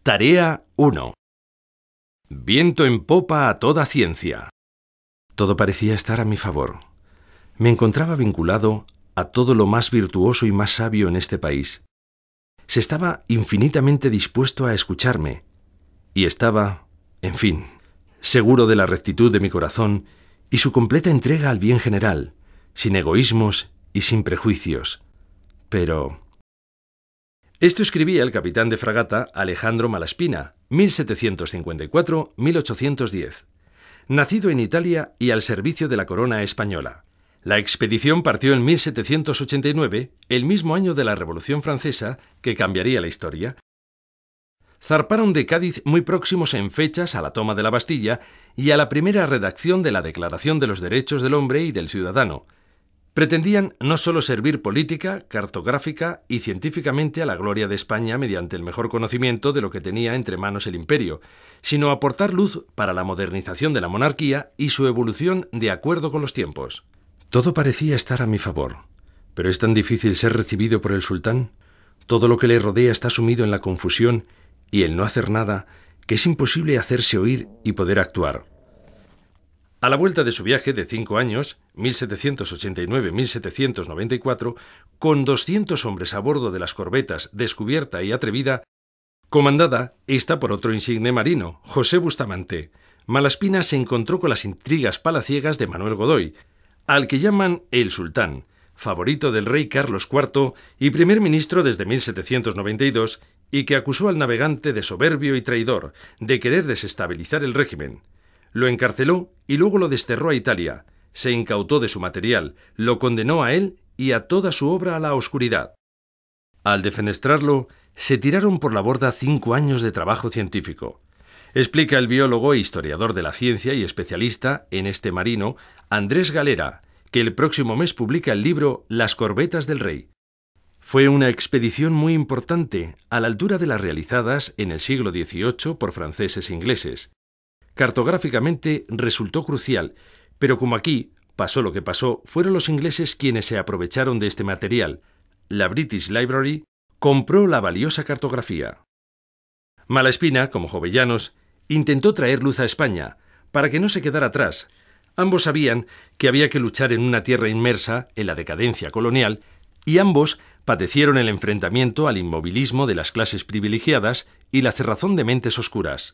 Tarea 1. Viento en popa a toda ciencia. Todo parecía estar a mi favor. Me encontraba vinculado a todo lo más virtuoso y más sabio en este país. Se estaba infinitamente dispuesto a escucharme, y estaba, en fin, seguro de la rectitud de mi corazón y su completa entrega al bien general, sin egoísmos y sin prejuicios. Pero... Esto escribía el capitán de fragata Alejandro Malaspina, 1754-1810, nacido en Italia y al servicio de la corona española. La expedición partió en 1789, el mismo año de la Revolución Francesa, que cambiaría la historia. Zarparon de Cádiz muy próximos en fechas a la toma de la Bastilla y a la primera redacción de la Declaración de los Derechos del Hombre y del Ciudadano. Pretendían no solo servir política, cartográfica y científicamente a la gloria de España mediante el mejor conocimiento de lo que tenía entre manos el imperio, sino aportar luz para la modernización de la monarquía y su evolución de acuerdo con los tiempos. Todo parecía estar a mi favor, pero es tan difícil ser recibido por el sultán. Todo lo que le rodea está sumido en la confusión y el no hacer nada, que es imposible hacerse oír y poder actuar. A la vuelta de su viaje de 5 años, 1789-1794, con 200 hombres a bordo de las corbetas Descubierta y Atrevida, comandada esta por otro insigne marino, José Bustamante, Malaspina se encontró con las intrigas palaciegas de Manuel Godoy, al que llaman el sultán, favorito del rey Carlos IV y primer ministro desde 1792, y que acusó al navegante de soberbio y traidor, de querer desestabilizar el régimen. Lo encarceló y luego lo desterró a Italia, se incautó de su material, lo condenó a él y a toda su obra a la oscuridad. Al defenestrarlo, se tiraron por la borda 5 años de trabajo científico. Explica el biólogo e historiador de la ciencia y especialista en este marino, Andrés Galera, que el próximo mes publica el libro Las corbetas del rey. Fue una expedición muy importante, a la altura de las realizadas en el siglo XVIII por franceses e ingleses. Cartográficamente resultó crucial, pero como aquí pasó lo que pasó, fueron los ingleses quienes se aprovecharon de este material. La British Library compró la valiosa cartografía. Malaspina, como Jovellanos, intentó traer luz a España, para que no se quedara atrás. Ambos sabían que había que luchar en una tierra inmersa en la decadencia colonial, y ambos padecieron el enfrentamiento al inmovilismo de las clases privilegiadas y la cerrazón de mentes oscuras.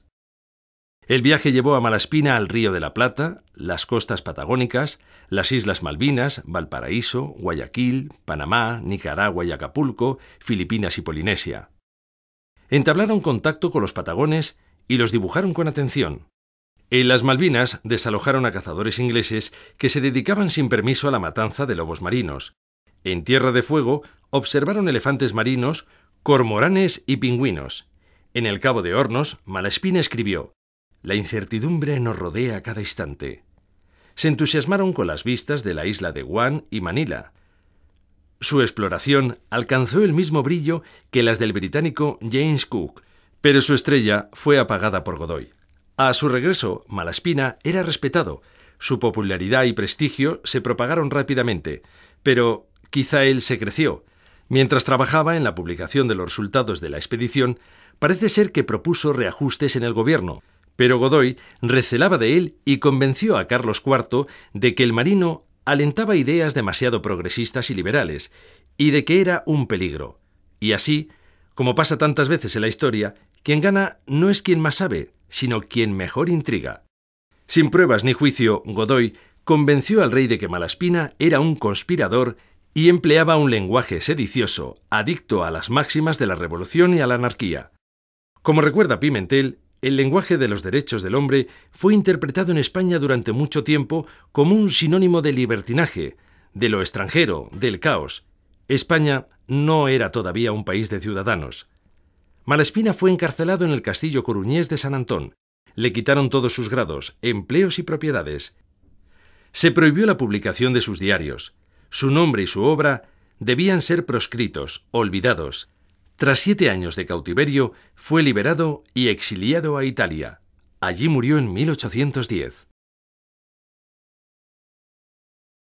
El viaje llevó a Malaspina al Río de la Plata, las costas patagónicas, las Islas Malvinas, Valparaíso, Guayaquil, Panamá, Nicaragua y Acapulco, Filipinas y Polinesia. Entablaron contacto con los patagones y los dibujaron con atención. En las Malvinas desalojaron a cazadores ingleses que se dedicaban sin permiso a la matanza de lobos marinos. En Tierra de Fuego observaron elefantes marinos, cormoranes y pingüinos. En el Cabo de Hornos, Malaspina escribió: «La incertidumbre nos rodea a cada instante». Se entusiasmaron con las vistas de la isla de Guam y Manila. Su exploración alcanzó el mismo brillo que las del británico James Cook, pero su estrella fue apagada por Godoy. A su regreso, Malaspina era respetado. Su popularidad y prestigio se propagaron rápidamente, pero quizá él se creció. Mientras trabajaba en la publicación de los resultados de la expedición, parece ser que propuso reajustes en el gobierno, pero Godoy recelaba de él y convenció a Carlos IV de que el marino alentaba ideas demasiado progresistas y liberales, y de que era un peligro. Y así, como pasa tantas veces en la historia, quien gana no es quien más sabe, sino quien mejor intriga. Sin pruebas ni juicio, Godoy convenció al rey de que Malaspina era un conspirador y empleaba un lenguaje sedicioso, adicto a las máximas de la revolución y a la anarquía. Como recuerda Pimentel, el lenguaje de los derechos del hombre fue interpretado en España durante mucho tiempo como un sinónimo de libertinaje, de lo extranjero, del caos. España no era todavía un país de ciudadanos. Malaspina fue encarcelado en el castillo coruñés de San Antón. Le quitaron todos sus grados, empleos y propiedades. Se prohibió la publicación de sus diarios. Su nombre y su obra debían ser proscritos, olvidados. Tras 7 años de cautiverio, fue liberado y exiliado a Italia. Allí murió en 1810.